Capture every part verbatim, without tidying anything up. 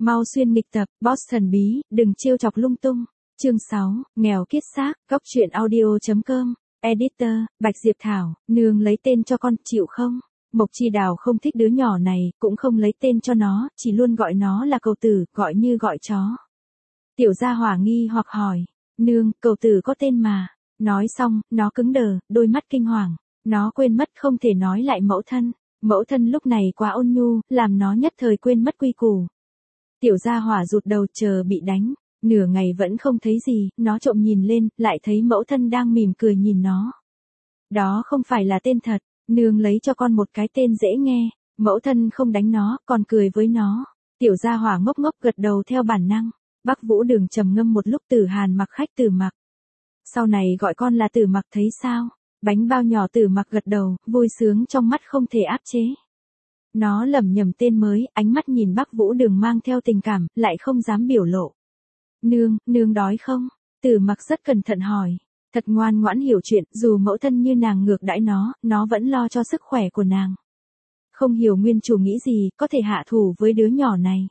Mau xuyên nghịch tập, boss thần bí, đừng trêu chọc lung tung. Chương sáu, nghèo kiết xác, góc truyện audio.com, editor, Bạch Diệp Thảo, nương lấy tên cho con, chịu không? Mộc Chi Đào không thích đứa nhỏ này, cũng không lấy tên cho nó, chỉ luôn gọi nó là cậu tử, gọi như gọi chó. Tiểu Gia Hỏa nghi hoặc hỏi, nương, cậu tử có tên mà. Nói xong, nó cứng đờ, đôi mắt kinh hoàng. Nó quên mất không thể nói lại mẫu thân. Mẫu thân lúc này quá ôn nhu, làm nó nhất thời quên mất quy củ. Tiểu Gia Hỏa rụt đầu chờ bị đánh. Nửa ngày vẫn không thấy gì, nó trộm nhìn lên, lại thấy mẫu thân đang mỉm cười nhìn nó. Đó không phải là tên thật, nương lấy cho con một cái tên dễ nghe. Mẫu thân không đánh nó, còn cười với nó. Tiểu Gia Hỏa ngốc ngốc gật đầu theo bản năng. Bắc Vũ Đường trầm ngâm một lúc. Tử Hàn Mặc khách Tử Mặc. Sau này gọi con là Tử Mặc thấy sao? Bánh bao nhỏ Tử Mặc gật đầu, vui sướng trong mắt không thể áp chế. Nó lẩm nhẩm tên mới, ánh mắt nhìn Bắc Vũ Đường mang theo tình cảm, lại không dám biểu lộ. Nương, nương đói không? Tử Mặc rất cẩn thận hỏi. Thật ngoan ngoãn hiểu chuyện, dù mẫu thân như nàng ngược đãi nó, nó vẫn lo cho sức khỏe của nàng. Không hiểu nguyên chủ nghĩ gì, có thể hạ thủ với đứa nhỏ này.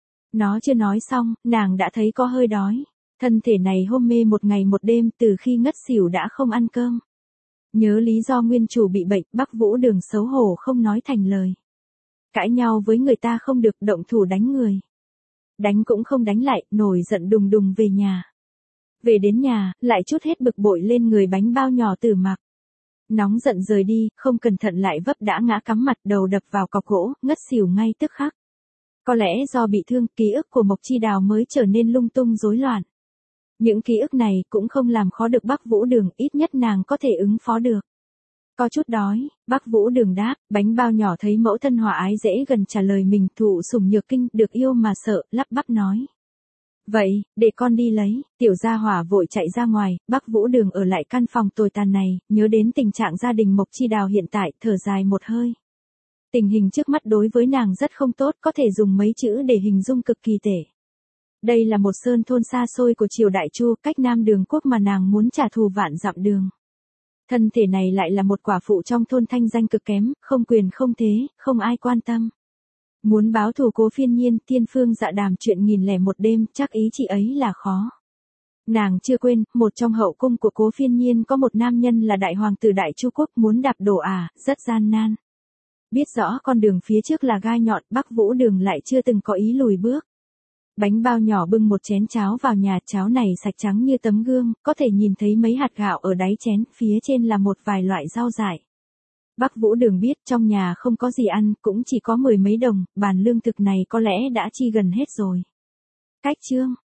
Nó chưa nói xong, nàng đã thấy có hơi đói. Thân thể này hôn mê một ngày một đêm, từ khi ngất xỉu đã không ăn cơm. Nhớ lý do nguyên chủ bị bệnh, Bắc Vũ Đường xấu hổ không nói thành lời. Cãi nhau với người ta không được, động thủ đánh người. Đánh cũng không đánh lại, nổi giận đùng đùng về nhà. Về đến nhà, lại trút hết bực bội lên người bánh bao nhỏ Tử Mặc. Nóng giận rời đi, không cẩn thận lại vấp đã ngã cắm mặt đầu đập vào cọc gỗ, ngất xỉu ngay tức khắc. Có lẽ do bị thương, ký ức của Mộc Chi Đào mới trở nên lung tung rối loạn. Những ký ức này cũng không làm khó được Bắc Vũ Đường, ít nhất nàng có thể ứng phó được. Có chút đói, Bắc Vũ Đường đáp, bánh bao nhỏ thấy mẫu thân hòa ái dễ gần trả lời mình, thụ sủng nhược kinh, được yêu mà sợ, lắp bắp nói. Vậy, để con đi lấy. Tiểu Gia Hỏa vội chạy ra ngoài, Bắc Vũ Đường ở lại căn phòng tồi tàn này, nhớ đến tình trạng gia đình Mộc Chi Đào hiện tại, thở dài một hơi. Tình hình trước mắt đối với nàng rất không tốt, có thể dùng mấy chữ để hình dung cực kỳ tệ. Đây là một sơn thôn xa xôi của triều Đại Chu, cách Nam Đường Quốc mà nàng muốn trả thù vạn dặm đường. Thân thể này lại là một quả phụ trong thôn thanh danh cực kém, không quyền không thế, không ai quan tâm. Muốn báo thù Cố Phiên Nhiên, Tiên Phương Dạ Đàm chuyện nghìn lẻ một đêm, chắc ý chị ấy là khó. Nàng chưa quên, một trong hậu cung của Cố Phiên Nhiên có một nam nhân là đại hoàng tử Đại Chu Quốc, muốn đạp đổ à, rất gian nan. Biết rõ con đường phía trước là gai nhọn, Bắc Vũ Đường lại chưa từng có ý lùi bước. Bánh bao nhỏ bưng một chén cháo vào nhà, cháo này sạch trắng như tấm gương, có thể nhìn thấy mấy hạt gạo ở đáy chén, phía trên là một vài loại rau dại. Bắc Vũ Đường biết trong nhà không có gì ăn, cũng chỉ có mười mấy đồng, bàn lương thực này có lẽ đã chi gần hết rồi. Cách chương,